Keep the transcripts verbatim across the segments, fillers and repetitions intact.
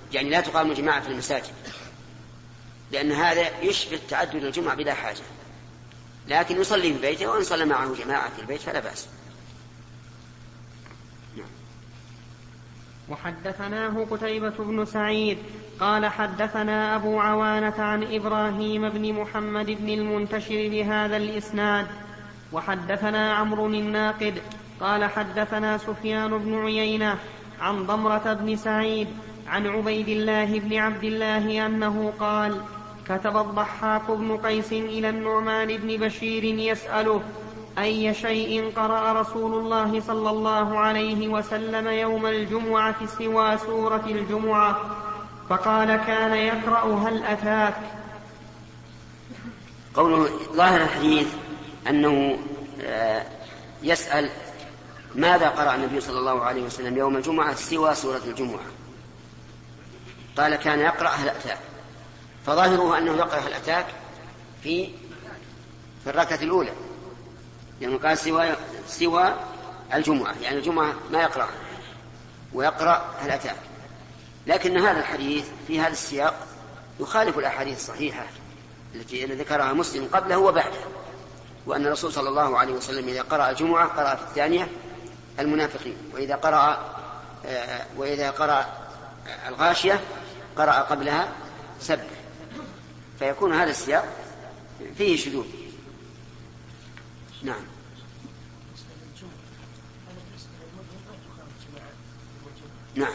يعني لا تقام الجماعة في المساجد، لأن هذا يشبه تعدد الجمعة بلا حاجة، لكن يصلي في بيته وإن صلى معه جماعة في البيت فلا بأس. وحدثناه قتيبة بن سعيد قال حدثنا أبو عوانة عن إبراهيم بن محمد بن المنتشر بهذا الإسناد. وحدثنا عمرو الناقد قال حدثنا سفيان بن عيينة عن ضمرة بن سعيد عن عبيد الله بن عبد الله أنه قال كتب الضحاك بن قيس إلى النعمان بن بشير يسأله أي شيء قرأ رسول الله صلى الله عليه وسلم يوم الجمعة سوى سورة الجمعة؟ فقال كان يقرأ هل أتاك. قوله ظاهر الحديث أنه يسأل ماذا قرأ النبي صلى الله عليه وسلم يوم الجمعة سوى سورة الجمعة، قال كان يقرأ هل أتاك، فظاهره أنه يقرأ هل أتاك في في الركعة الأولى، لأنه قال سوى, سوى الجمعة، يعني الجمعة ما يقرأ ويقرأ هل أتاك. لكن هذا الحديث في هذا السياق يخالف الأحاديث الصحيحة التي ذكرها مسلم قبله وبعده، وأن الرسول صلى الله عليه وسلم إذا قرأ الجمعة قرأ في الثانية المنافقين، وإذا قرأ وإذا قرأ الغاشية قرأ قبلها سبح، فيكون هذا السياق فيه شذوذ. نعم. نعم.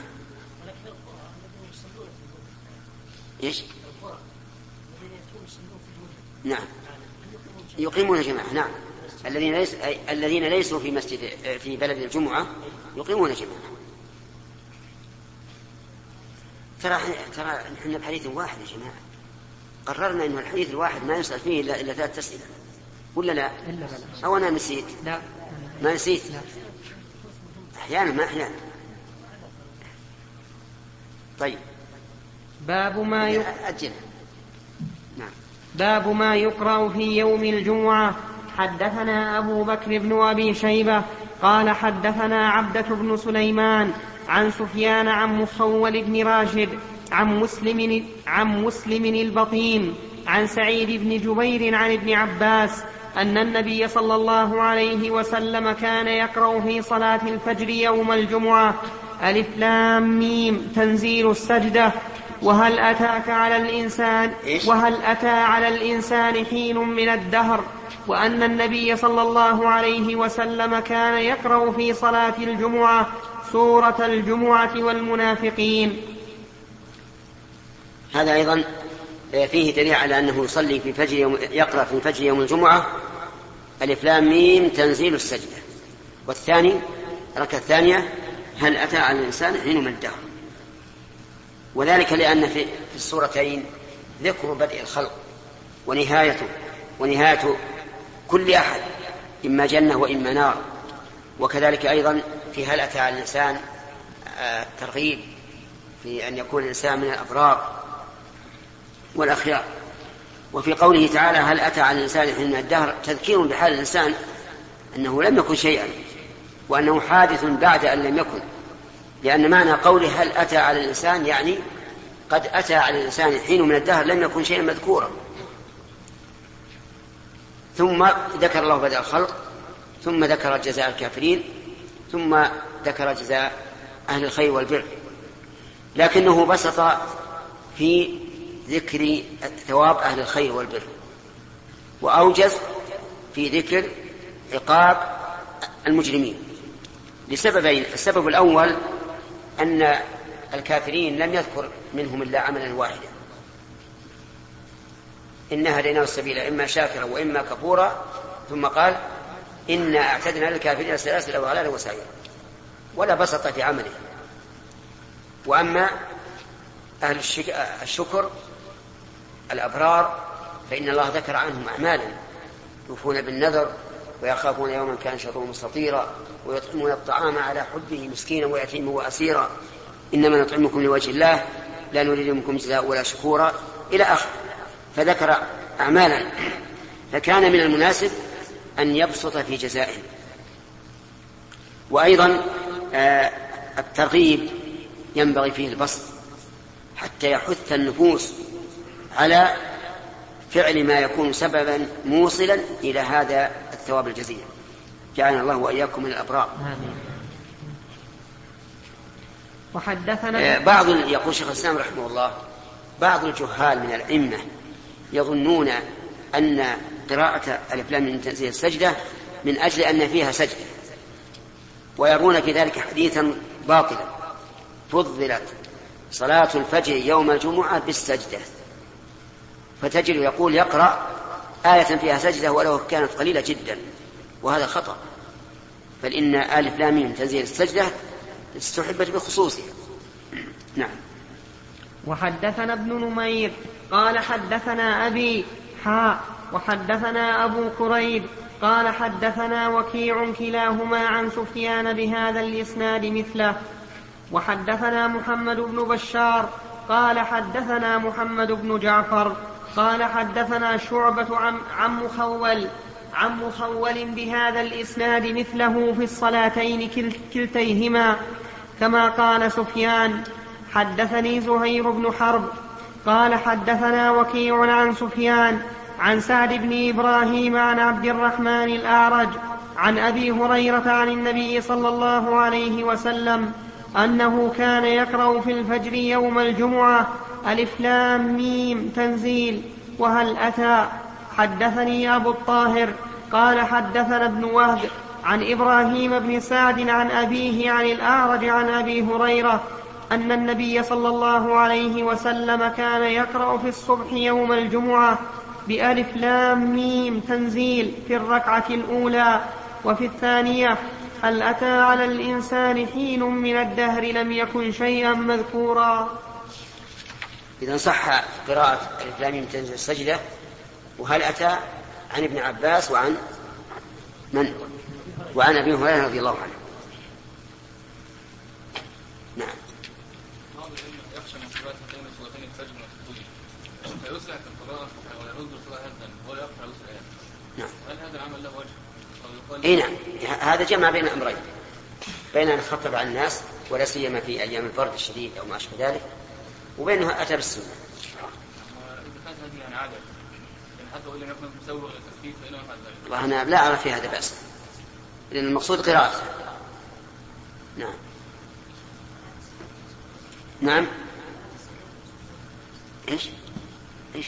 إيش؟ نعم. يقيمون جماعة. نعم. الذين ليس الذين ليسوا في مسجد في بلد الجمعة يقيمون جماعة. ترى ترى نحن بحديث واحد يا جماعة، قررنا إنه الحديث الواحد ما يسأل فيه إلا إلا ثلاث أسئلة، ولا لا؟ أو أنا نسيت؟ لا ما نسيت. أحيانا ما أحيانا. طيب. باب ما ي... أجل. نعم. باب ما يقرأ في يوم الجمعة. حدثنا أبو بكر بن أبي شيبة قال حدثنا عبدة بن سليمان عن سفيان عن مخول بن راشد عن مسلم عن مسلم البطين عن سعيد بن جبير عن ابن عباس أن النبي صلى الله عليه وسلم كان يقرأ في صلاة الفجر يوم الجمعة ألف لام ميم تنزيل السجدة وهل أتاك على الإنسان وهل أتى على الإنسان حين من الدهر، وأن النبي صلى الله عليه وسلم كان يقرأ في صلاة الجمعة سورة الجمعة والمنافقين. هذا أيضا فيه دليل على أنه يصلي في فجر يوم يقرأ في فجر يوم الجمعة ألف لام ميم تنزيل السجدة، والثاني الركعة الثانية هل أتى على الإنسان حين من الدهر، وذلك لأن في السورتين ذكر بدء الخلق ونهايته ونهاية كل أحد إما جنة وإما نار، وكذلك أيضا في هل أتى على الإنسان ترغيب في أن يكون الإنسان من الأبرار والأخيار. وفي قوله تعالى هل أتى على الإنسان حين من الدهر تذكير بحال الإنسان أنه لم يكن شيئا وأنه حادث بعد أن لم يكن، لأن معنى قوله هل أتى على الإنسان يعني قد أتى على الإنسان حين من الدهر لم يكن شيئا مذكورا. ثم ذكر الله بدء الخلق، ثم ذكر جزاء الكافرين، ثم ذكر جزاء أهل الخير والبر، لكنه بسط في ذكر ثواب أهل الخير والبر، وأوجز في ذكر عقاب المجرمين لسببين. السبب الأول أن الكافرين لم يذكر منهم إلا عملا واحدا، إنا هديناه السبيل إما شاكرا وإما كفورا، ثم قال إنا أعتدنا للكافرين سلاسل وغلالا وسعيرا، ولا بسط في عمله. وأما أهل الشكر الأبرار فإن الله ذكر عنهم أعمالا يوفون بالنذر ويخافون يوما كان شره مستطيرا ويطعمون الطعام على حبه مسكينا ويتيما وأسيرا إنما نطعمكم لوجه الله لا نريد منكم جزاء ولا شكورا إلى آخر، فذكر أعمالا، فكان من المناسب أن يبسط في جزائه. وأيضا الترغيب ينبغي فيه البسط، حتى يحث النفوس على فعل ما يكون سببا موصلا إلى هذا الثواب الجزيل. جعلنا الله وإياكم من الأبرار. وحدثنا بعض يقول شيخ الإسلام رحمه الله بعض الجهال من الأئمة يظنون أن قراءة الألف لام من تنزيل السجدة من أجل أن فيها سجدة، ويرون في ذلك حديثا باطلا. فضلت صلاة الفجر يوم الجمعة بالسجدة، فتجد يقول يقرأ آية فيها سجدة ولو كانت قليلة جدا، وهذا خطأ. فإن ألف لام من تنزيل السجدة استحبت بخصوصها. نعم. وحدثنا ابن نمير قال حدثنا أبي حاء وحدثنا أبو كريب قال حدثنا وكيع كلاهما عن سفيان بهذا الإسناد مثله. وحدثنا محمد بن بشار قال حدثنا محمد بن جعفر قال حدثنا شعبة عن, عن مخول عن مخول بهذا الإسناد مثله في الصلاتين كلتيهما كما قال سفيان. حدثني زهير بن حرب قال حدثنا وكيع عن سفيان عن سعد بن إبراهيم عن عبد الرحمن الأعرج عن أبي هريرة عن النبي صلى الله عليه وسلم أنه كان يقرأ في الفجر يوم الجمعة ألف لام ميم تنزيل وهل أتى. حدثني أبو الطاهر قال حدثنا ابن وهب عن إبراهيم بن سعد عن أبيه عن الأعرج عن أبي هريرة أن النبي صلى الله عليه وسلم كان يقرأ في الصبح يوم الجمعة بألف لام ميم تنزيل في الركعة الأولى، وفي الثانية هل أتى على الإنسان حين من الدهر لم يكن شيئا مذكورا. إذا صح قراءة ألف لام ميم تنزيل السجدة وهل أتى عن ابن عباس وعن من وعن أبي هريرة رضي الله عنه. نعم. يخشى من قراءة هاتين الصلاتين الفجر والتطويل فيسرع في القراءة ويرد القراءة هذا ولا يقرأ يسرع. نعم. هل هذا العمل له وجه؟ اي نعم، هذا جمع بين امرين، بين ان يخفف عن الناس ولا سيما في ايام البرد الشديد او ما اشبه ذلك، وبينه اتى بالسنه. اذا كانت هذه يعني عاده يعني حتى وان لم يكن مسوغ للتخفيف فانه يفعل ذلك. والله انا لا ارى في هذا باس، لان المقصود قراءته. نعم. نعم. ايش ايش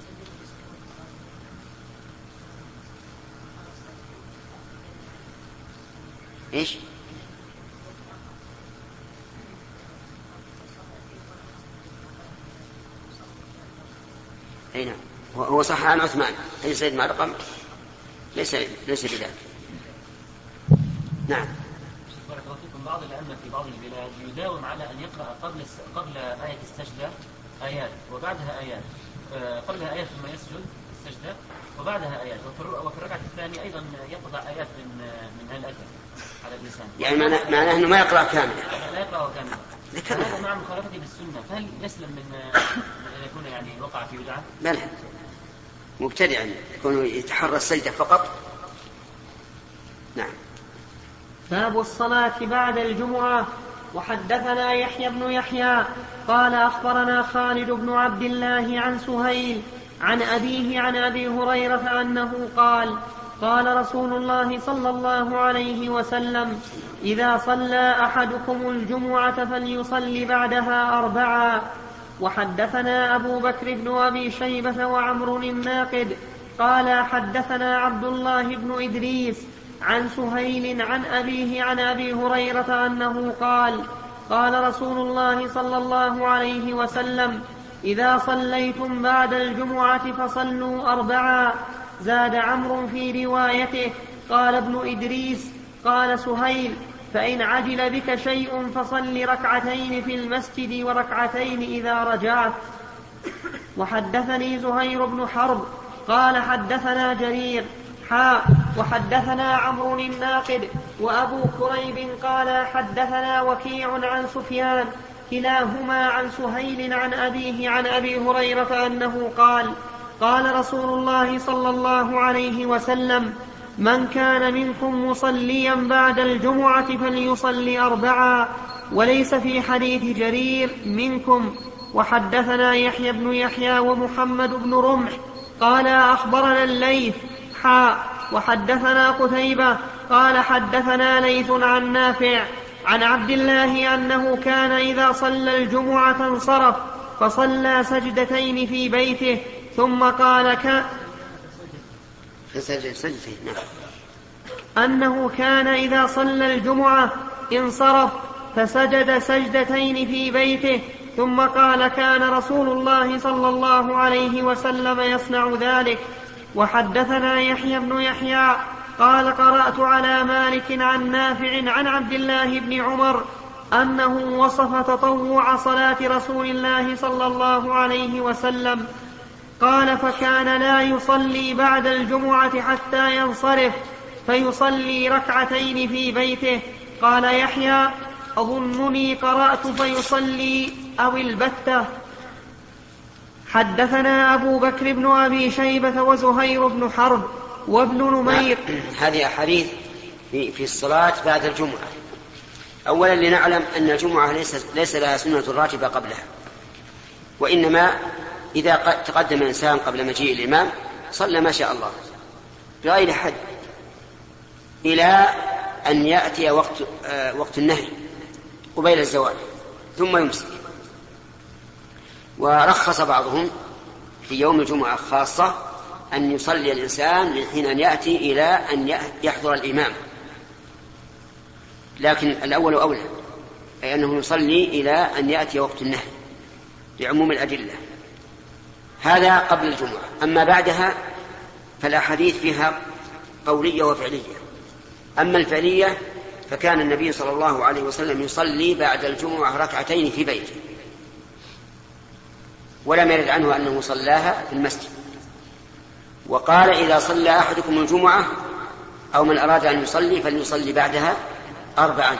ايش اي نعم، هو صح عن عثمان اي سيد مع رقم ليس ليس بذلك. نعم. بارك الله فيكم. بعض الأئمة في بعض البلاد يداوم على أن يقرأ قبل قبل آية السجدة آيات وبعدها آيات، قبلها آيات ثم يسجد السجدة وبعدها آيات، وفي الركعة الثانية أيضا يقضى آيات من من الأثر على اللسان. يعني معناه معناه أنه ما يقرأ كاملا. لا يقرأ كاملا. هذا مع مخالفته بالسنة، فهل يسلم من أن يكون يعني وقع في بدعة؟ بلى مبتدعا يكون يتحرى السجدة فقط. نعم. باب الصلاة بعد الجمعة. وحدثنا يحيى بن يحيى قال أخبرنا خالد بن عبد الله عن سهيل عن أبيه عن أبي هريرة أنه قال قال رسول الله صلى الله عليه وسلم إذا صلى أحدكم الجمعة فليصلي بعدها أربعا. وحدثنا أبو بكر بن أبي شيبة وعمر الناقد قال حدثنا عبد الله بن إدريس عن سهيل عن أبيه عن أبي هريرة أنه قال قال رسول الله صلى الله عليه وسلم إذا صليتم بعد الجمعة فصلوا أربعا. زاد عمرو في روايته قال ابن إدريس قال سهيل فإن عجل بك شيء فصل ركعتين في المسجد وركعتين إذا رجعت. وحدثني زهير بن حرب قال حدثنا جرير حاء وحدثنا عمرو الناقد وأبو كريب قال حدثنا وكيع عن سفيان كلاهما عن سهيل عن أبيه عن أبي هريرة أنه قال قال رسول الله صلى الله عليه وسلم من كان منكم مصليا بعد الجمعة فليصلي أربعا. وليس في حديث جرير منكم وحدثنا يحيى بن يحيى ومحمد بن رمح قال أخبرنا الليث حاء وحدثنا قتيبة قال حدثنا ليث عن نافع عن عبد الله أنه كان إذا صلى الجمعة انصرف فصلى سجدتين في بيته ثم قال ك... أنه كان إذا صلى الجمعة انصرف فسجد سجدتين في بيته ثم قال كان رسول الله صلى الله عليه وسلم يصنع ذلك. وحدثنا يحيى بن يحيى قال قرأت على مالك عن نافع عن عبد الله بن عمر أنه وصف تطوع صلاة رسول الله صلى الله عليه وسلم قال فكان لا يصلي بعد الجمعة حتى ينصرف فيصلي ركعتين في بيته. قال يحيى أظنني قرأت فيصلي أو البتة. حدثنا أبو بكر بن أبي شيبة وزهير بن حرب وابن نمير. هذه أحاديث في, في الصلاة بعد الجمعة. أولا لنعلم أن الجمعة ليس, ليس لها سنة راتبة قبلها، وإنما إذا تقدم إنسان قبل مجيء الإمام صلى ما شاء الله بغير حد إلى أن يأتي وقت, آه وقت النهي قبيل الزوال ثم يمسك. ورخص بعضهم في يوم الجمعة خاصة أن يصلي الإنسان من حين أن يأتي إلى أن يحضر الإمام، لكن الأول أولى، أي أنه يصلي إلى أن يأتي وقت النهي لعموم الأدلة. هذا قبل الجمعة. أما بعدها فالأحاديث فيها قولية وفعلية. أما الفعلية فكان النبي صلى الله عليه وسلم يصلي بعد الجمعة ركعتين في بيته، ولم يرد عنه أنه صلاها في المسجد. وقال إذا صلى أحدكم الجمعة أو من أراد أن يصلي فليصلي بعدها أربعا.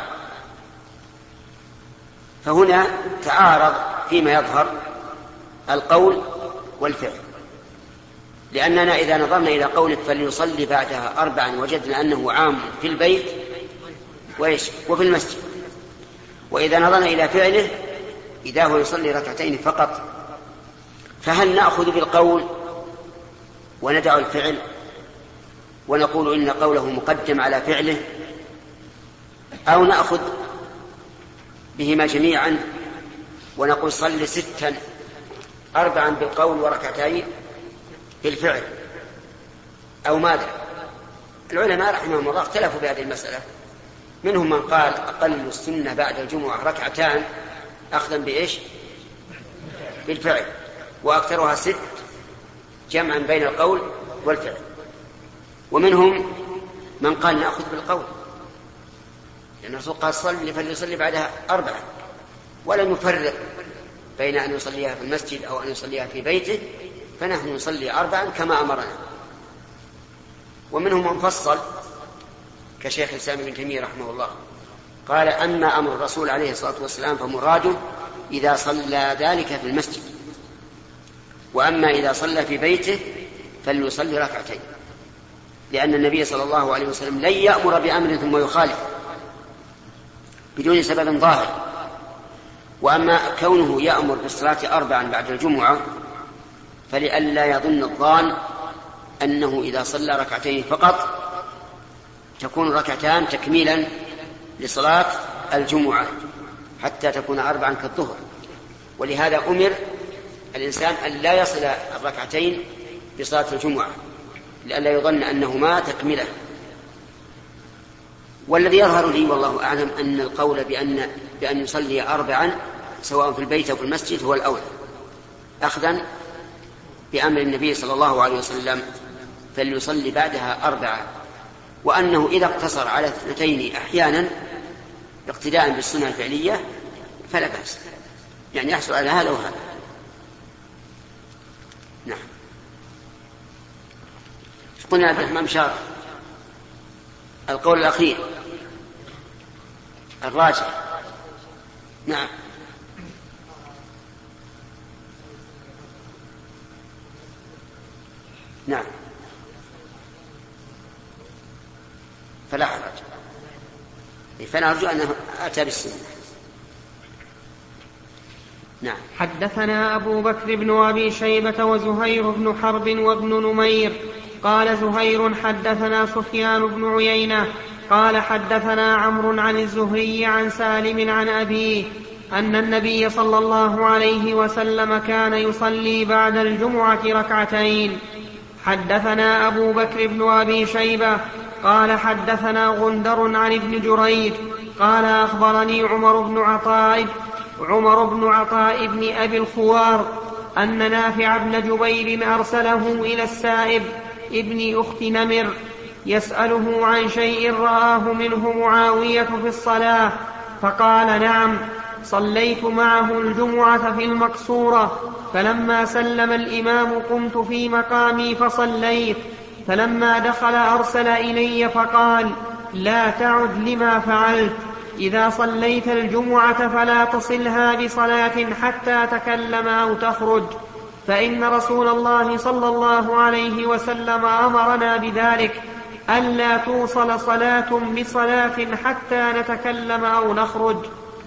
فهنا تعارض فيما يظهر القول والفعل، لأننا إذا نظرنا إلى قولك فليصلي بعدها أربعا وجدنا أنه عام في البيت وفي المسجد، وإذا نظرنا إلى فعله إذا هو يصلي ركعتين فقط، فهل نأخذ بالقول وندع الفعل ونقول إن قوله مقدم على فعله، أو نأخذ بهما جميعا ونقول صل ستا أربعا بالقول وركعتين بالفعل، أو ماذا؟ العلماء رحمهم الله اختلفوا بهذه المسألة. منهم من قال أقل السنة بعد الجمعة ركعتان أخذا بإيش؟ بالفعل، وأكثرها ست جمعا بين القول والفعل. ومنهم من قال نأخذ بالقول، لأن الرسول قال صلي فليصلي بعدها أربعة، ولم يفرق بين أن يصليها في المسجد أو أن يصليها في بيته، فنحن نصلي أربعا كما أمرنا. ومنهم من فصل كشيخ الإسلام ابن تيمية رحمه الله، قال أما أمر الرسول عليه الصلاة والسلام فمراده إذا صلى ذلك في المسجد، وأما إذا صلى في بيته فليصلي ركعتين، لأن النبي صلى الله عليه وسلم لن يأمر بأمر ثم يخالف بدون سبب ظاهر. وأما كونه يأمر بالصلاة أربعا بعد الجمعة فلئلا يظن الظان أنه إذا صلى ركعتين فقط تكون ركعتان تكميلا لصلاة الجمعة حتى تكون أربعا كالظهر. ولهذا أمر الإنسان أن لا يصل الركعتين بصلاة الجمعة لئلا يظن أنهما تكملة. والذي يظهر لي والله أعلم أن القول بأن, بأن يصلي أربعا سواء في البيت أو في المسجد هو الأولى، أخذا بأمر النبي صلى الله عليه وسلم فليصلي بعدها أربعة، وأنه إذا اقتصر على اثنتين أحيانا اقتداء بالسنة الفعلية فلا بأس، يعني يحصل على هذا وهذا. نعم. قلنا عبد الرحمن مشار القول الأخير الراجح. نعم. نعم فلا حرج، فنرجو أنه أتى بالسنة. نعم. حدثنا أبو بكر بن أبي شيبة وزهير بن حرب وابن نمير. قال زهير حدثنا سفيان بن عيينة قال حدثنا عمرو عن الزهري عن سالم عن أبيه أن النبي صلى الله عليه وسلم كان يصلي بعد الجمعة ركعتين. حدثنا أبو بكر بن أبي شيبة قال حدثنا غندر عن ابن جريج قال أخبرني عمر بن عطاء عمر بن عطاء بن أبي الخوار أن نافع بن جبير أرسله إلى السائب ابن أخت نمر يسأله عن شيء رآه منه معاوية في الصلاة، فقال نعم صليت معه الجمعة في المقصورة، فلما سلم الإمام قمت في مقامي فصليت، فلما دخل أرسل إلي فقال لا تعد لما فعلت، إذا صليت الجمعة فلا تصلها بصلاة حتى تكلم أو تخرج، فإن رسول الله صلى الله عليه وسلم أمرنا بذلك، ألا توصل صلاة بصلاة حتى نتكلم أو نخرج.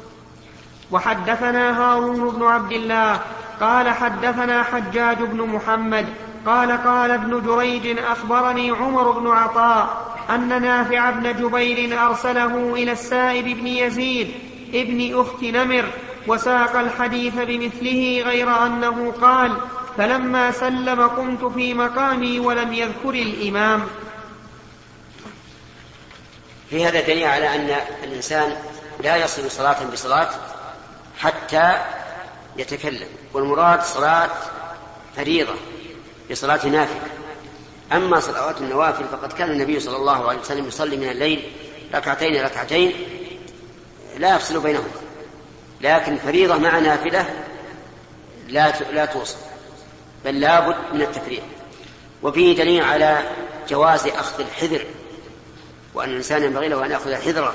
وحدثنا هارون بن عبد الله قال حدثنا حجاج بن محمد قال قال ابن جريج أخبرني عمر بن عطاء أن نافع بن جبير أرسله إلى السائب بن يزيد ابن أخت نمر، وساق الحديث بمثله غير أنه قال فلما سلم قمت في مقامي ولم يذكر الإمام. في هذا دليل على أن الإنسان لا يصل صلاة بصلاة حتى يتكلم، والمراد صلاة فريضة بصلاة نافلة. أما صلوات النوافل فقد كان النبي صلى الله عليه وسلم يصلي من الليل ركعتين ركعتين لا يفصل بينهما، لكن فريضة مع نافلة لا لا توصل، بل لا بد من التفريق. وفيه دليل على جواز أخذ الحذر، وأن الإنسان ينبغي له أن يأخذ حذره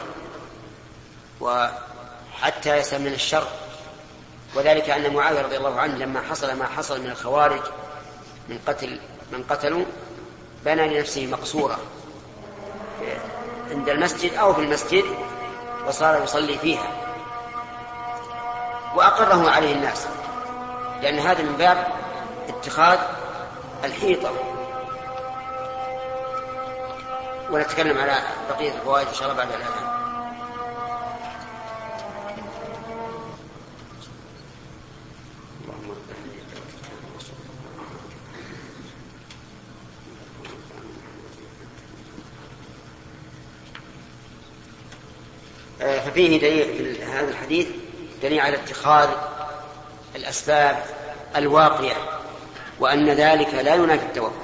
وحتى يسلم من الشر، وذلك أن معاوية رضي الله عنه لما حصل ما حصل من الخوارج من قتل من قتلوا بنى لنفسه مقصورة عند المسجد أو في المسجد وصار يصلي فيها، وأقره عليه الناس، لأن هذا من باب اتخاذ الحيطة. ونتكلم على بقية الفوائد إن شاء الله بعد الآن. ففيه دليل في هذا الحديث دليل على اتخاذ الأسباب الواقعة، وأن ذلك لا ينافي التوكل.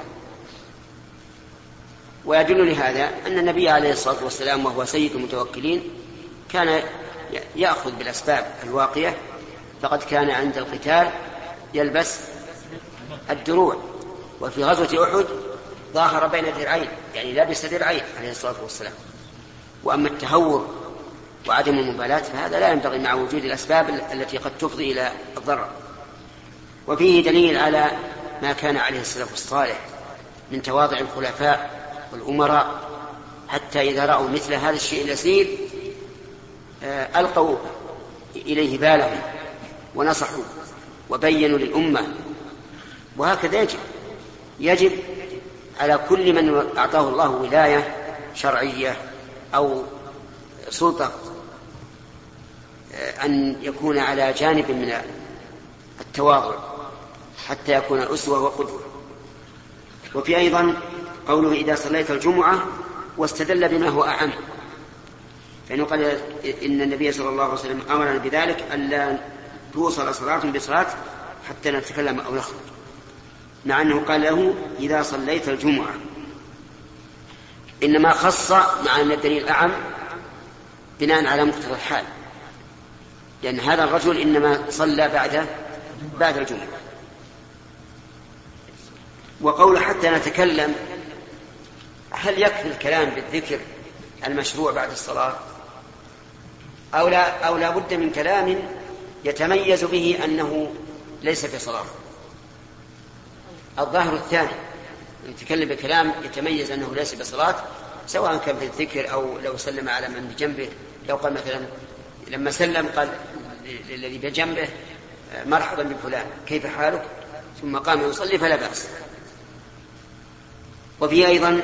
ويدل لهذا أن النبي عليه الصلاة والسلام وهو سيد المتوكلين كان يأخذ بالأسباب الواقعة، فقد كان عند القتال يلبس الدروع، وفي غزوة أحد ظاهر بين درعين، يعني لبس درعين عليه الصلاة والسلام. وأما التهور وعدم المبالاة فهذا لا ينبغي مع وجود الأسباب التي قد تفضي إلى الضرر. وفيه دليل على ما كان عليه السلف الصالح من تواضع الخلفاء والأمراء، حتى إذا رأوا مثل هذا الشيء اليسير ألقوا إليه بالهم ونصحوا وبينوا للأمة. وهكذا يجب يجب على كل من أعطاه الله ولاية شرعية أو سلطة أن يكون على جانب من التواضع حتى يكون أسوة وقدوة. وفي أيضا قوله إذا صليت الجمعة، واستدل بما هو أعم، فإنه قال إن النبي صلى الله عليه وسلم أمرنا بذلك ألا توصل صلاة بصلاة حتى نتكلم أو نخرج، مع أنه قال له إذا صليت الجمعة، إنما خص مع أن الدليل أعم بناء على مقتضى الحال، لأن هذا الرجل إنما صلى بعد بعد الجمعة. وقول حتى نتكلم، هل يكفي الكلام بالذكر المشروع بعد الصلاة أو لا, أو لا بد من كلام يتميز به أنه ليس في صلاة؟ الظاهر الثاني، نتكلم بكلام يتميز أنه ليس بصلاة، سواء كان في الذكر أو لو سلم على من بجنبه، لو قال مثلا لما سلم قال للذي بجنبه مرحبا بفلان كيف حالك، ثم قام يصلي فلا بأس. وفي أيضا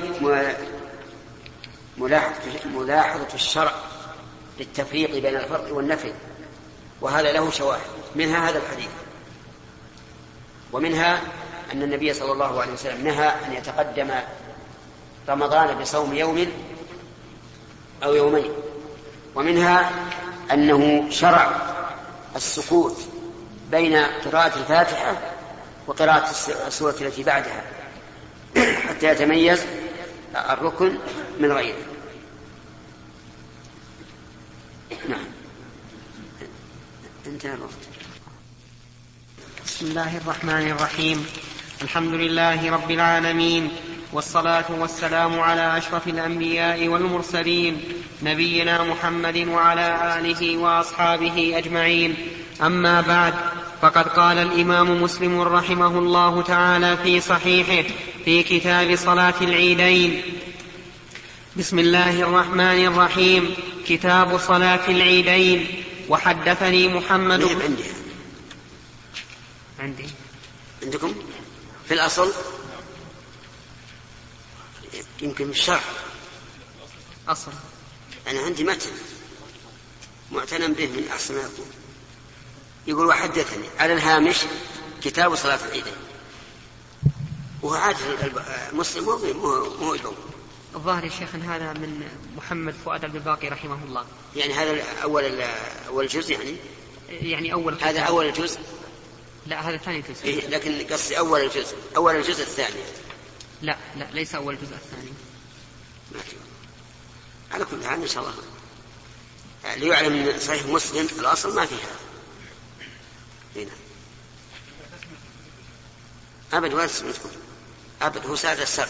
ملاحظة الشرع للتفريق بين الفرض والنفل، وهذا له شواهد، منها هذا الحديث، ومنها أن النبي صلى الله عليه وسلم نهى أن يتقدم رمضان بصوم يوم أو يومين، ومنها أنه شرع السكوت بين قراءة الفاتحة وقراءة السورة التي بعدها حتى يتميز الركن من غيره. نعم، انتهى الوقت. بسم الله الرحمن الرحيم. الحمد لله رب العالمين، والصلاة والسلام على أشرف الأنبياء والمرسلين، نبينا محمد وعلى آله وأصحابه أجمعين. أما بعد، فقد قال الإمام مسلم رحمه الله تعالى في صحيحه في كتاب صلاة العيدين: بسم الله الرحمن الرحيم، كتاب صلاة العيدين. وحدثني محمد بن عندي عندي عندكم في الأصل يمكن في الشرح أصل، أنا عندي متن معتنى به من أحسن ما يكون، يقول: وحدثني على الهامش كتاب صلاة العيدين. وهو عادة المسلم مو يدوم. الظاهر يا شيخ هذا من محمد فؤاد الباقي رحمه الله. يعني هذا أول أول جزء، يعني يعني أول هذا أول الجزء. لا، هذا ثاني جزء. إيه، لكن قصدي أول الجزء، أول الجزء الثاني. لا لا، ليس أول الجزء الثاني. على كل حال إن شاء الله ليعلم من صحيح مسلم الأصل ما فيها هنا أبد، ولا اسمتكم أبد، هو سادة السر.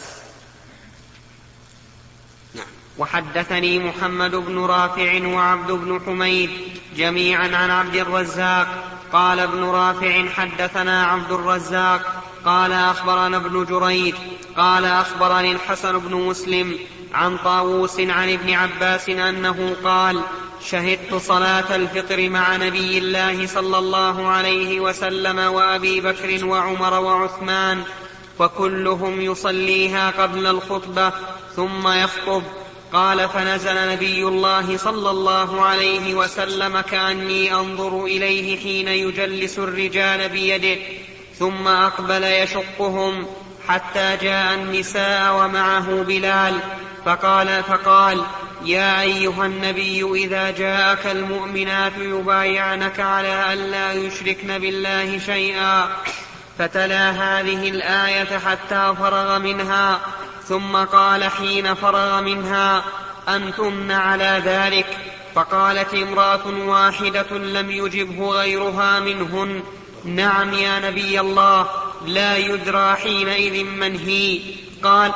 نعم. وحدثني محمد بن رافع وعبد بن حميد جميعا عن عبد الرزاق قال ابن رافع: حدثنا عبد الرزاق قال أخبرنا ابن جريج قال أخبرني الحسن بن مسلم عن طاووس عن ابن عباس أنه قال: شهدت صلاة الفطر مع نبي الله صلى الله عليه وسلم وأبي بكر وعمر وعثمان، وكلهم يصليها قبل الخطبة ثم يخطب. قال: فنزل نبي الله صلى الله عليه وسلم كأني أنظر إليه حين يجلس الرجال بيده، ثم أقبل يشقهم حتى جاء النساء ومعه بلال، فقال فقال: يا أيها النبي إذا جاءك المؤمنات يبايعنك على أن لا يشركن بالله شيئا، فتلا هذه الآية حتى فرغ منها، ثم قال حين فرغ منها: أنتن على ذلك؟ فقالت امرأة واحدة لم يجبه غيرها منهن: نعم يا نبي الله، لا يدرى حينئذ من هي. قال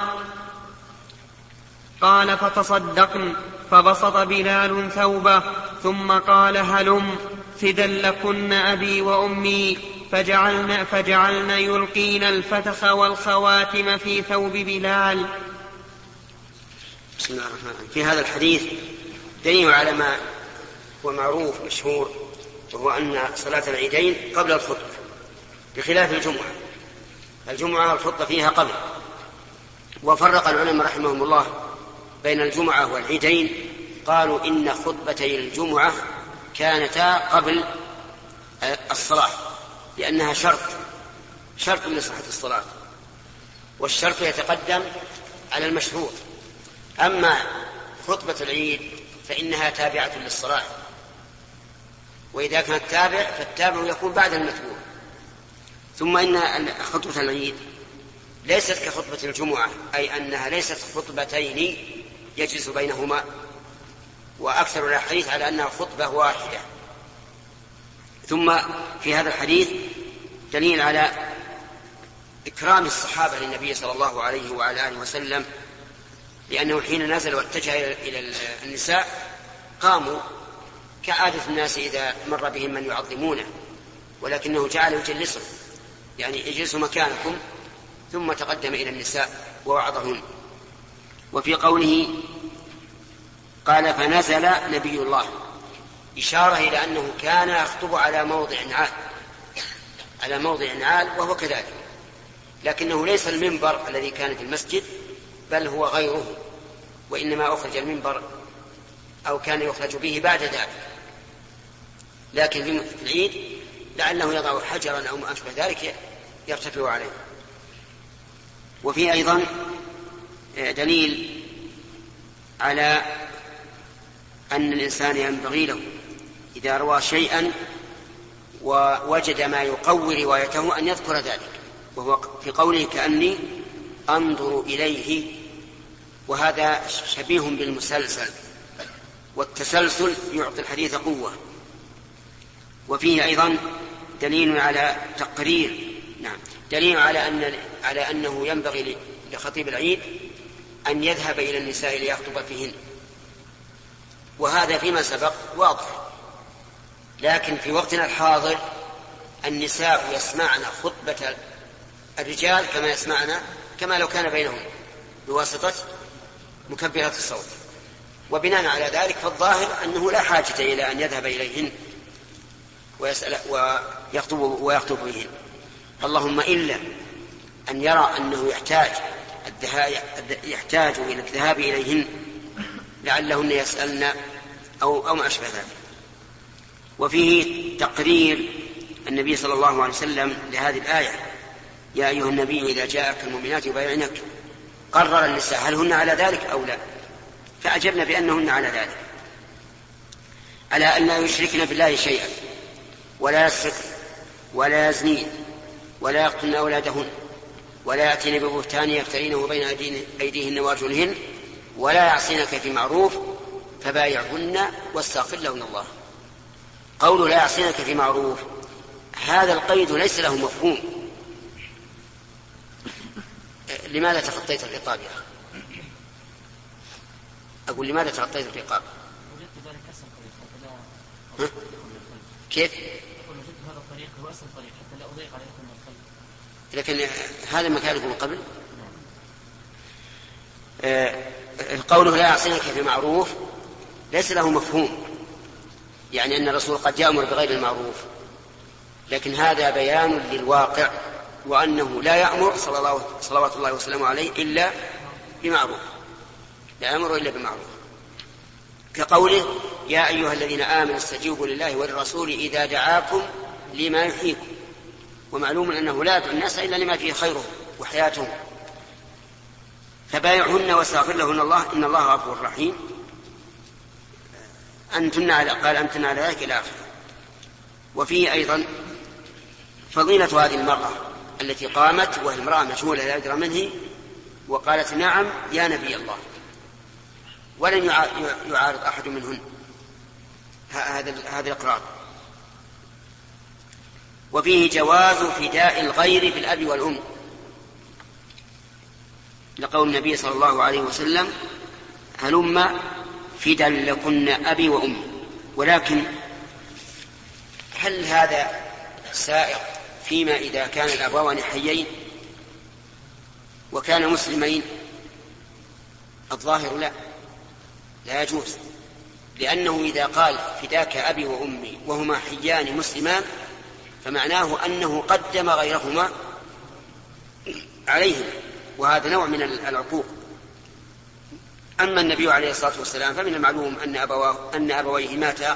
قال فتصدقن، فبسط بلال ثوبه ثم قال: هلم فدا لكن أبي وأمي، فجعلن, فجعلن يلقين الفتخ والخواتم في ثوب بلال. بسم الله الرحمن الرحيم. في هذا الحديث دليل على ما هو معروف مشهور، وهو أن صلاة العيدين قبل الخطبة بخلاف الجمعة. الجمعة الخطبة فيها قبل، وفرق العلماء رحمهم الله بين الجمعة والعيدين، قالوا إن خطبتي الجمعة كانتا قبل الصلاة لأنها شرط شرط من صحة الصلاة، والشرط يتقدم على المشروط. أما خطبة العيد فإنها تابعة للصلاة، وإذا كانت تابع فالتابع يكون بعد المتبوع. ثم إن خطبة العيد ليست كخطبة الجمعة، أي أنها ليست خطبتين يجلس بينهما، وأكثر الحديث على أنها خطبة واحدة. ثم في هذا الحديث دليل على إكرام الصحابة للنبي صلى الله عليه وعلى آله وسلم، لأنه حين نزل واتجه إلى النساء قاموا كعادة الناس إذا مر بهم من يعظمونه، ولكنه جعل يجلسهم، يعني اجلسوا مكانكم، ثم تقدم إلى النساء ووعظهن. وفي قوله قال: فنزل نبي الله، إشارة إلى أنه كان يخطب على موضع عاد، على موضع عال وهو كذلك، لكنه ليس المنبر الذي كان في المسجد بل هو غيره، وإنما أخرج المنبر أو كان يخرج به بعد ذلك، لكن في العيد لعله يضع حجرا أو ما أشبه ذلك يرتفع عليه. وفي أيضا دليل على أن الإنسان ينبغي له إذا روى شيئا ووجد ما يقوي روايته أن يذكر ذلك، وهو في قوله كأني أنظر إليه، وهذا شبيه بالمسلسل، والتسلسل يعطي الحديث قوة. وفيه أيضا دليل على تقرير نعم دليل على أن على أنه ينبغي لخطيب العيد أن يذهب إلى النساء ليخطب فيهن، وهذا فيما سبق واضح. لكن في وقتنا الحاضر النساء يسمعن خطبة الرجال كما يسمعن كما لو كان بينهم بواسطة مكبرات الصوت، وبناء على ذلك فالظاهر أنه لا حاجة إلى أن يذهب إليهن ويسأل ويخطب ويخطب بهن، اللهم إلا أن يرى أنه يحتاج يحتاج إلى الذهاب إليهن لعلهن يسألن أو أو ما أشبه ذلك. وفيه تقرير النبي صلى الله عليه وسلم لهذه الآية: يا أيها النبي إذا جاءك المؤمنات يبايعنك، قرر النساء هل هن على ذلك أو لا، فأجبنا بأنهن على ذلك، على أن لا يشركن بالله شيئا ولا يسرقن ولا يزنين ولا يقتلن أولادهن ولا يأتين ببهتان يفترينه بين أيديهن وأرجلهن ولا يعصينك في معروف فبايعهن واستغفر لهن الله. قول لا يعصينك في معروف هذا القيد ليس له مفهوم. لماذا تخطيت الرقاب يا أخي؟ أقول لماذا تخطيت الرقاب؟ ها؟ كيف؟ لكن هذا مكانه من قبل. آه قوله لا يعصينك في معروف ليس له مفهوم، يعني أن الرسول قد يأمر بغير المعروف، لكن هذا بيان للواقع، وأنه لا يأمر صلى الله صلوات الله وسلامه عليه إلا بمعروف، لا يأمر إلا بمعروف، كقوله يا أيها الذين آمنوا استجيبوا لله وللرسول إذا دعاكم لما يحييكم، ومعلوم أنه لا يدعو الناس إلا لما فيه خيرهم وحياتهم. فبايعهن واستغفر لهن الله إن الله غفور رحيم. أنتن على قال أنتن على ذلك إلى آخره. وفيه أيضا فضيلة هذه المرأة التي قامت وهي امرأة مشغولة لا يدرى منه وقالت نعم يا نبي الله، ولم يعارض أحد منهن هذا هذا الإقرار. وفيه جواز فداء الغير بالأب والأم، لقول النبي صلى الله عليه وسلم هلم فدا لكن أبي وأمي. ولكن هل هذا سائق فيما إذا كان الأبوان حيين وكان مسلمين؟ الظاهر لا لا يجوز، لأنه إذا قال فداك أبي وأمي وهما حيان مسلمان فمعناه أنه قدم غيرهما عليهم، وهذا نوع من العقوق. أما النبي عليه الصلاة والسلام فمن المعلوم أن أبواه أن أبويه ماتا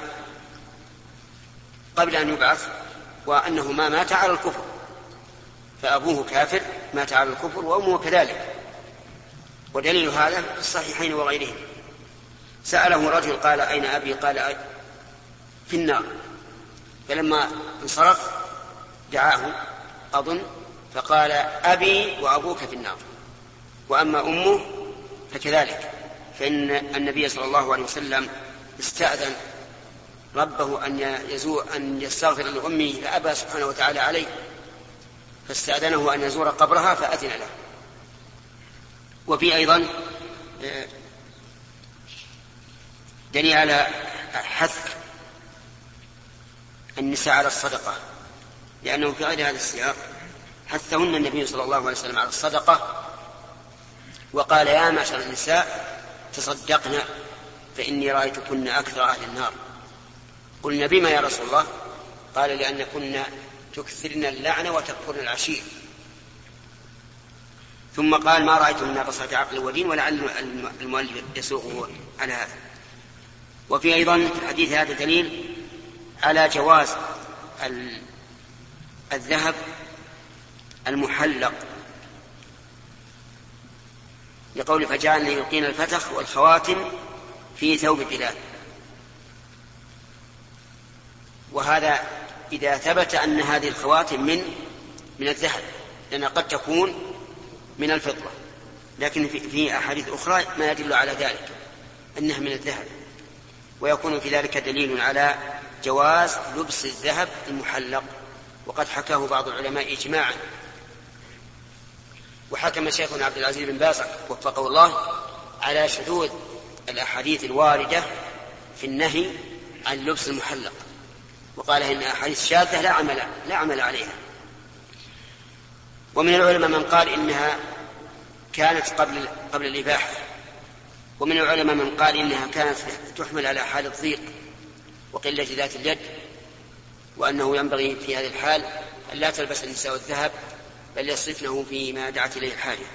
قبل أن يبعث، وأنهما ماتا على الكفر، فأبوه كافر مات على الكفر وأمه كذلك. ودليل هذا في الصحيحين وغيرهم. سأله رجل قال أين أبي؟ قال في النار، فلما انصرف دعاه أظن فقال أبي وأبوك في النار، وأما أمه فكذلك، فإن النبي صلى الله عليه وسلم استأذن ربه أن يزور أن يستغفر لأمه فأبى سبحانه وتعالى عليه، فاستأذنه أن يزور قبرها فأذن له. وفي أيضا دليل على حث النساء على الصدقة، لأنه في غير هذا السياق حثهن النبي صلى الله عليه وسلم على الصدقة وقال يا معشر النساء تصدقن فإني رأيتكن أكثر أهل النار. قلنا بما يا رسول الله؟ قال لأن كنا تكثرن اللعنة وتكفرن العشير. ثم قال ما رأيت من ناقصة عقل ودين، ولعل المؤلف يسوقه على هذا. وفي أيضا في الحديث هذا دليل على جواز الذهب المحلق، لقول فجعلنا يلقين الفتخ والخواتم في ثوب بلال. وهذا إذا ثبت أن هذه الخواتم من من الذهب، لأنها قد تكون من الفضة، لكن في أحاديث أخرى ما يدل على ذلك أنها من الذهب، ويكون في ذلك دليل على جواز لبس الذهب المحلق، وقد حكاه بعض العلماء إجماعا. وحكم شيخنا عبد العزيز بن باز وفقه الله على شذوذ الأحاديث الواردة في النهي عن لبس المحلق، وقال إن أحاديث شاذة لا عمل لا عمل عليها. ومن العلماء من قال إنها كانت قبل قبل الإباحة، ومن العلماء من قال إنها كانت تحمل على حال الضيق وقلة ذات اليد، وأنه ينبغي في هذه الحال أن لا تلبس النساء الذهب بل يصرفنه فيما دعت إليه الحاجة.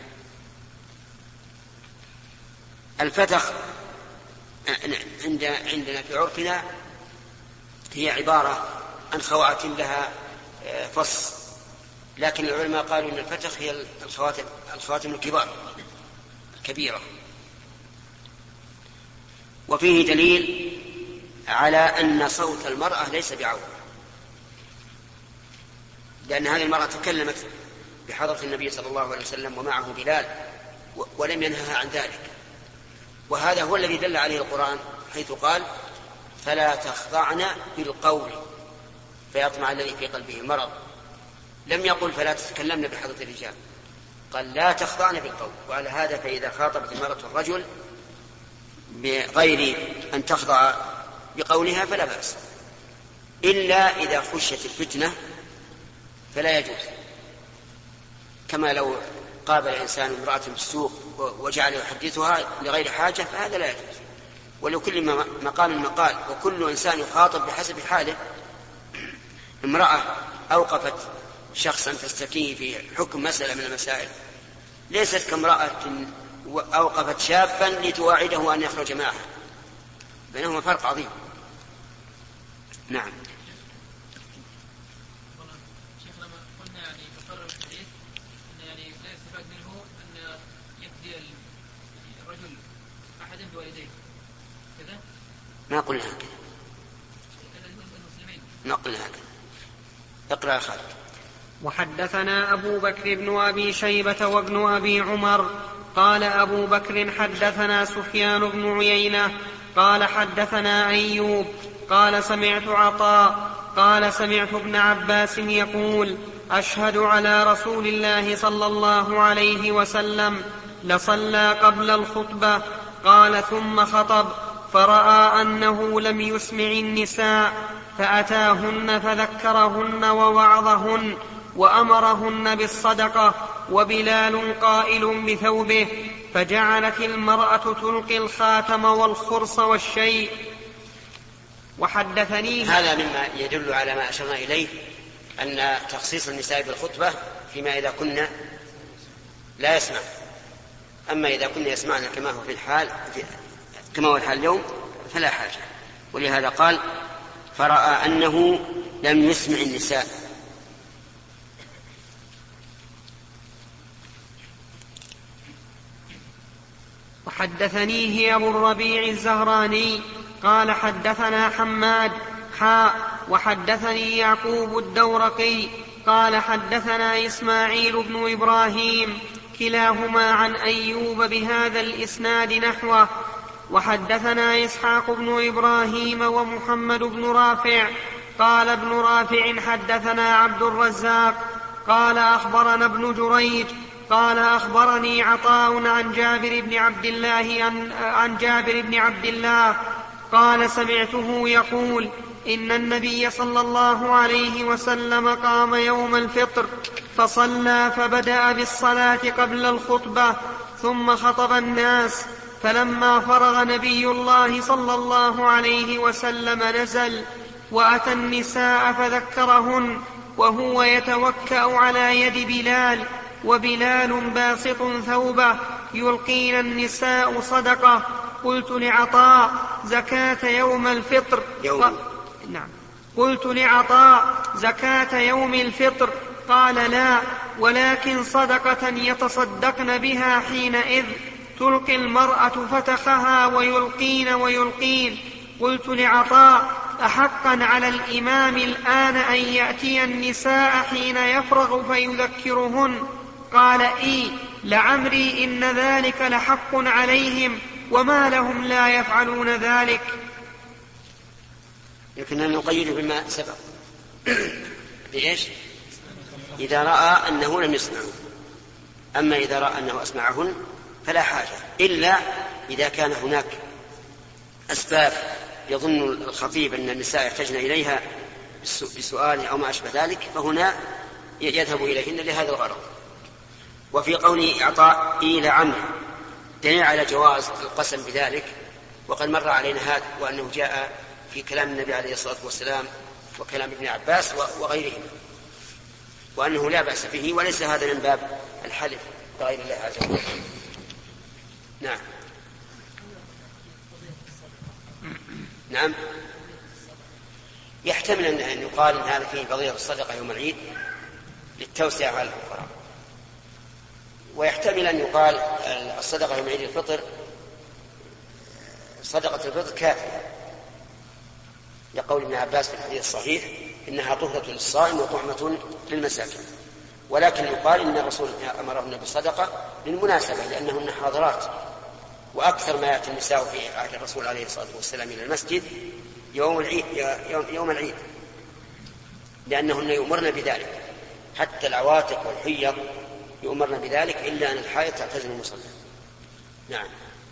الفتخ عند عندنا في عرفنا هي عبارة عن خواتم لها فص، لكن العلماء قالوا أن الفتخ هي الخواتم, الخواتم الكبار الكبيرة. وفيه دليل على أن صوت المرأة ليس بعورة، لأن هذه المرأة تكلمت بحضرة النبي صلى الله عليه وسلم ومعه بلال ولم ينهها عن ذلك، وهذا هو الذي دل عليه القرآن حيث قال فلا تخضعن بالقول فيطمع الذي في قلبه مرض. لم يقل فلا تتكلمن بحضرة الرجال، قال لا تخضعن بالقول. وعلى هذا فإذا خاطبت المرأة الرجل بغير أن تخضع بقولها فلا بأس، إلا إذا خشيت الفتنة فلا يجوز، كما لو قابل إنسان امرأة في السوق وجعل يحدثها لغير حاجة فهذا لا يجوز. ولكل مقام مقال، وكل إنسان يخاطب بحسب حاله. امرأة أوقفت شخصا تستفتيه في حكم مسألة من المسائل ليست كامرأة أوقفت شابا لتواعده أن يخرج معها، بينهما فرق عظيم. نعم. شيخنا قلنا يعني مقرر الحديث أن يعني لا يستفاد منه أن يفدي الرجل أحدا بوالديه كذا؟ ما قلنا هكذا، ما قلنا هكذا. اقرأ يا خالد. وحدثنا أبو بكر بن أبي شيبة وابن أبي عمر قال أبو بكر حدثنا سفيان بن عيينة قال حدثنا أيوب قال سمعت عطاء قال سمعت ابن عباس يقول أشهد على رسول الله صلى الله عليه وسلم لصلى قبل الخطبة قال ثم خطب فرأى أنه لم يسمع النساء فأتاهن فذكرهن ووعظهن وأمرهن بالصدقة وبلال قائل بثوبه، فجعلت المرأة تلقي الخاتم والخرص والشيء. وحدثني هذا مما يدل على ما أشرنا إليه أن تخصيص النساء بالخطبة فيما إذا كنا لا يسمع، أما إذا كنا يسمعنا كما هو في الحال كما هو الحال اليوم فلا حاجة. ولهذا قال فرأى أنه لم يسمع النساء. وحدثنيه أبو الربيع الزهراني قال حدثنا حماد حاء وحدثني يعقوب الدورقي قال حدثنا إسماعيل بن إبراهيم كلاهما عن أيوب بهذا الإسناد نحوه. وحدثنا إسحاق بن إبراهيم ومحمد بن رافع قال ابن رافع حدثنا عبد الرزاق قال أخبرنا ابن جريج قال أخبرني عطاء عن جابر بن عبد الله عن, عن جابر بن عبد الله قال سمعته يقول إن النبي صلى الله عليه وسلم قام يوم الفطر فصلى فبدأ بالصلاة قبل الخطبة ثم خطب الناس، فلما فرغ نبي الله صلى الله عليه وسلم نزل وأتى النساء فذكرهن وهو يتوكأ على يد بلال، وبلال باسط ثوبه، يلقين النساء صدقة. قلت لعطاء: زكاة يوم الفطر؟ يوم. ق... نعم. قلت لعطاء: زكاة يوم الفطر؟ قال: لا، ولكن صدقة يتصدقن بها حينئذ، تلقي المرأة فتخها ويلقين ويلقين. قلت لعطاء: أحقا على الإمام الآن أن يأتي النساء حين يفرغ فيذكرهن؟ قال: إي لعمري إن ذلك لحق عليهم، وما لهم لا يفعلون ذلك. لكننا نقيد بما سبق. بإيش؟ إذا رأى أنه لم يسمعه. أما إذا رأى أنه أسمعهن فلا حاجة، إلا إذا كان هناك أسباب يظن الخطيب أن النساء يحتاجن إليها بسؤال أو ما أشبه ذلك، فهنا يذهب إليهن لهذا الغرض. وفي قول إعطاء إلى عمرو دليل على جواز القسم بذلك، وقد مر علينا هذا، وأنه جاء في كلام النبي عليه الصلاة والسلام وكلام ابن عباس وغيرهم، وأنه لا بأس به، وليس هذا من باب الحلف بغير الله عز وجل. نعم. نعم، يحتمل أن يقال أن هذا فيه فضيلة الصدقة يوم العيد للتوسعة على الفقراء، ويحتمل أن يقال الصدقة يوم عيد الفطر صدقة الفطر كافية، لقول ابن عباس في الحديث الصحيح: إنها طهرة للصائم وطعمة للمساكين. ولكن يقال إن الرسول أمرهن بالصدقة للمناسبة، لأنهن حاضرات، وأكثر ما يأتي النساء في عهد الرسول عليه الصلاة والسلام إلى المسجد يوم العيد, يوم العيد لأنهن يؤمرن بذلك، حتى العواتق والحيض يؤمرن بذلك، إلا أن الحائض تعتزل المصلى. نعم.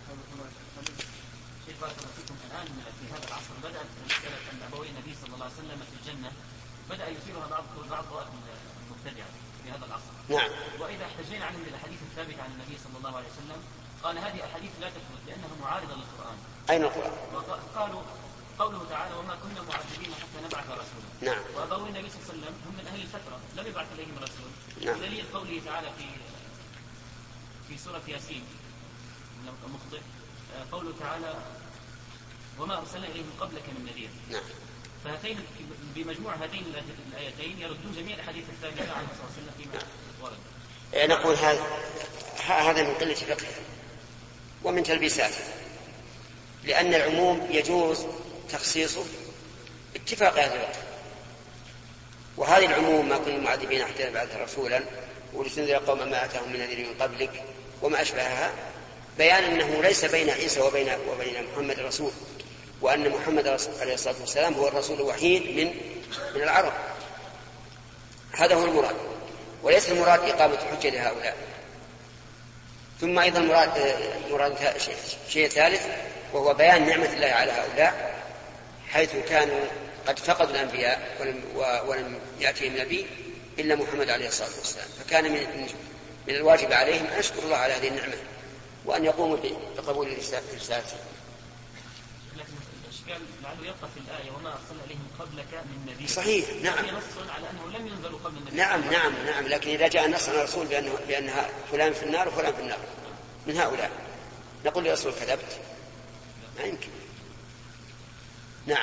الآن في هذا العصر بدأت مسألة أن أبوي النبي صلى الله عليه وسلم في الجنة بدأ يثيرها بعض بعض المبتدعة في هذا العصر. نعم. وإذا احتجينا عنهم بالأحاديث الثابتة عن النبي صلى الله عليه وسلم قال هذه أحاديث لا تثبت لأنها معارضة للقرآن. أين القرآن؟ قالوا قوله تعالى: وما كنا معذبين حتى نبعث رسولا. نعم. وأبوي النبي صلى الله عليه وسلم هم من أهل الفترة لم يبعث إليهم رسول. نعم. دليل قوله تعالى في في سورة ياسين مخطئ قوله تعالى: وما أرسلنا إليهم قبلك من نذير. نعم. فهاتين بمجموع هاتين الآيتين يردون جميع الحديث الثابتة عن الرسول صلى الله عليه وسلم فيما ورد. نقول هذا هذا من قلة فقه ومن تلبيساته، لأن العموم يجوز تخصيصه اتفاق أهل الوقت، وهذه العموم: ما كنا معذبين حتى نبعث رسولا ولتنذر قوما ما أتاهم من نذير من قبلك وما أشبهها، بيان أنه ليس بين عيسى وبين وبين محمد رسول، وأن محمد عليه الصلاة والسلام هو الرسول الوحيد من من العرب. هذا هو المراد، وليس المراد إقامة حجة لهؤلاء. ثم أيضا مراد مراد شيء ثالث، وهو بيان نعمة الله على هؤلاء، حيث كانوا قد فقدوا الأنبياء ولم, ولم يأتيهم نبي إلا محمد عليه الصلاة والسلام، فكان من من الواجب عليهم أن يشكروا الله على هذه النعمة وأن يقوموا بقبول رسالته. لكن الإشكال لعله يبقى في الآية: وما أرسلنا إليهم قبلك من نبي. صحيح. نعم. نص على أنه لم ينزلوا قبل النبي. نعم نعم نعم لكن إذا جاء النص على الرسول بأنه بأن فلان في النار وفلان في النار من هؤلاء، نقول للرسول كذبت؟ ما يمكن. نعم.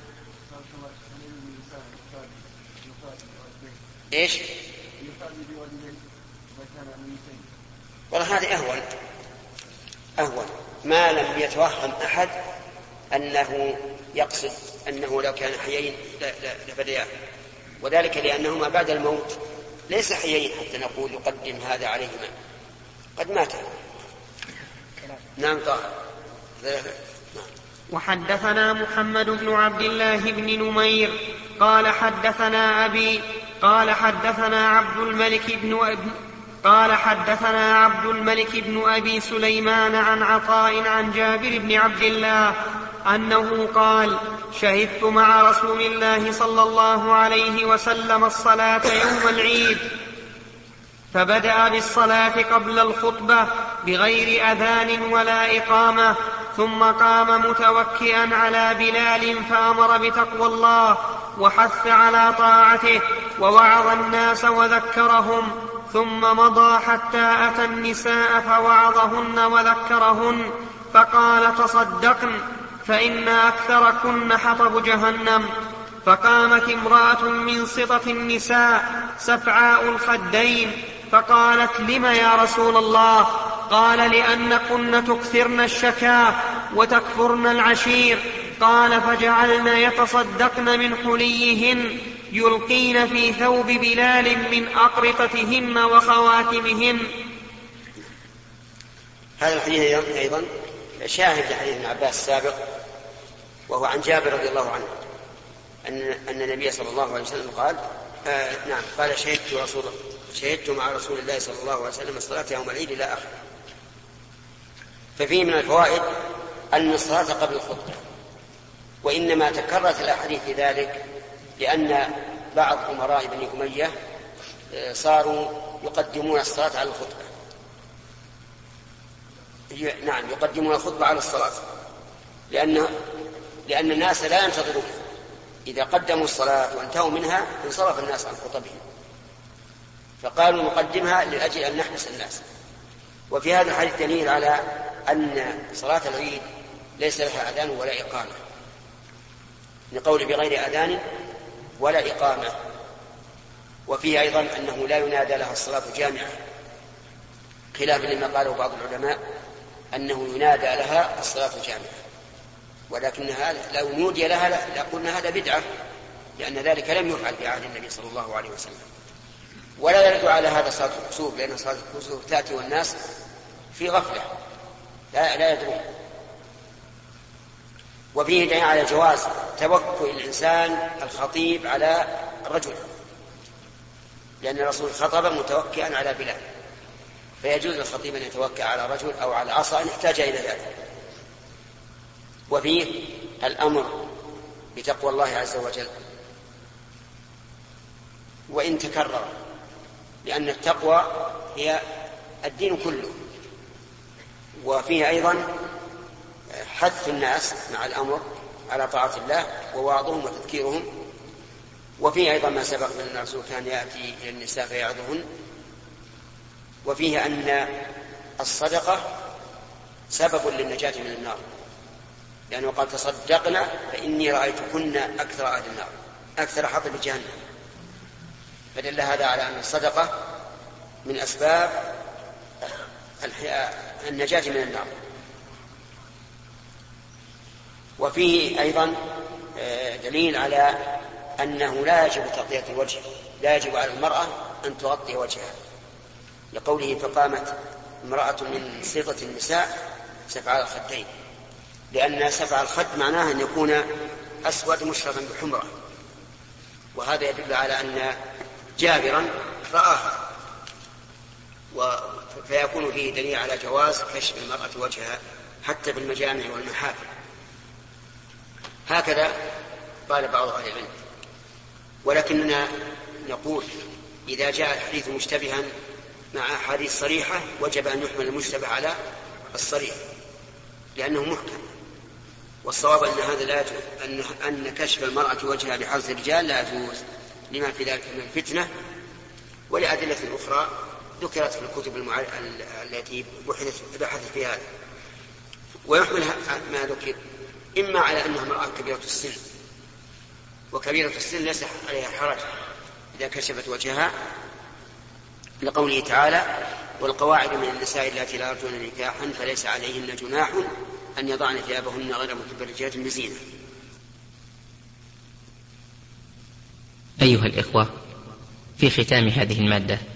إيش؟ والله هذه أهون أهون ما لم يتوهم أحد أنه يقصد أنه لو كان حيين لبدياه، وذلك لأنهما بعد الموت ليس حيين حتى نقول يقدم هذا عليهما، قد مات. نعم. طاهر. وحدثنا محمد بن عبد الله بن نمير قال حدثنا أبي قال حدثنا عبد الملك بن أبي قال حدثنا عبد الملك بن أبي سليمان عن عطاء عن جابر بن عبد الله أنه قال: شهدت مع رسول الله صلى الله عليه وسلم الصلاة يوم العيد، فبدأ بالصلاة قبل الخطبة بغير أذان ولا إقامة، ثم قام متوكئا على بلال فأمر بتقوى الله وحث على طاعته، ووعظ الناس وذكرهم، ثم مضى حتى أتى النساء فوعظهن وذكرهن، فقال: تصدقن فإن أكثركن حطب جهنم. فقامت امرأة من سطة النساء سفعاء الخدين فقالت: لم يا رسول الله؟ قال: لأنكن تكثرن الشكاة وتكفرن العشير. قال: فجعلن يتصدقن من حليهن يلقين في ثوب بلال من أقرطتهن وخواتمهن. هذا الحديث أيضا شاهد لحديث ابن عباس السابق، وهو عن جابر رضي الله عنه أن أن النبي صلى الله عليه وسلم قال آه نعم قال شهدت رسول شهدت مع رسول الله صلى الله عليه وسلم الصلاة يوم العيد إلى آخره. ففيه من الفوائد أن الصلاة قبل الخطبة، وإنما تكررت الأحاديث في ذلك لأن بعض أمراء بني أمية صاروا يقدمون الصلاة على الخطبة. نعم يقدمون الخطبة على الصلاة، لأن لأن الناس لا ينتظرون، إذا قدموا الصلاة وانتهوا منها انصرف الناس عن خطبهم، فقالوا نقدمها لأجل أن نحبس الناس. وفي هذا الحديث دليل على أن صلاة العيد ليس لها أذان ولا إقامة، لقول بغير أذان ولا إقامة. وفيه أيضا أنه لا ينادى لها الصلاة جامعة، خلافا لما قاله بعض العلماء أنه ينادى لها الصلاة جامعة، ولكنها لو نودي لها لقلنا هذا بدعة، لأن ذلك لم يفعل في عهد النبي صلى الله عليه وسلم. ولا يرد على هذا صلاة الكسوف، لأن صلاة الكسوف تأتي والناس في غفلة لا, لا يدرون. وفيه دليل على جواز توكل الإنسان الخطيب على الرجل، لأن الرسول خطب متوكئا على بلال، فيجوز للخطيب أن يتوكل على رجل أو على عصا إن احتاج إلى ذلك. وفيه الأمر بتقوى الله عز وجل وإن تكرر، لأن التقوى هي الدين كله. وفيه أيضا حث الناس مع الأمر على طاعة الله ووعظهم وتذكيرهم. وفيه أيضا ما سبق من أن الرسول كان يأتي إلى النساء فيعظهن. وفيه أن الصدقة سبب للنجاة من النار، لأنه قال تصدقنا فإني رأيتكن أكثر أهل النار أكثر حطب جهنم، فدل هذا على أن الصدقة من أسباب النجاة من النار. وفيه أيضا دليل على أنه لا يجب تغطية الوجه، لا يجب على المرأة أن تغطي وجهها، لقوله فقامت امرأة من سيطة النساء سفعاء الخدين، لأن سفع الخد معناه أن يكون أسود مشربا بحمرة، وهذا يدل على أن جابرا رآها، فيكون فيه دليل على جواز كشف المرأة وجهها حتى في المجامع والمحافل. هكذا قال بعض أهل العلم. ولكننا نقول إذا جاء الحديث مشتبها مع أحاديث صريحة وجب أن يحمل المشتبه على الصريح لأنه محكم. والصواب أن هذا لا يجوز، أن, أن كشف المرأة وجهها بحرص الرجال لا يجوز لما في ذلك من الفتنة ولأدلة أخرى ذكرت في الكتب المع... التي بحثت في هذا. ويحمل ما ذكر إما على أنها امرأة كبيرة السن، وكبيرة السن ليس عليها حرج إذا كشفت وجهها، لقوله تعالى والقواعد من النساء اللاتي لا يرجون نكاحا فليس عليهن جناح أن يضعن ثيابهن غير متبرجات بزينة. أيها الإخوة، في ختام هذه المادة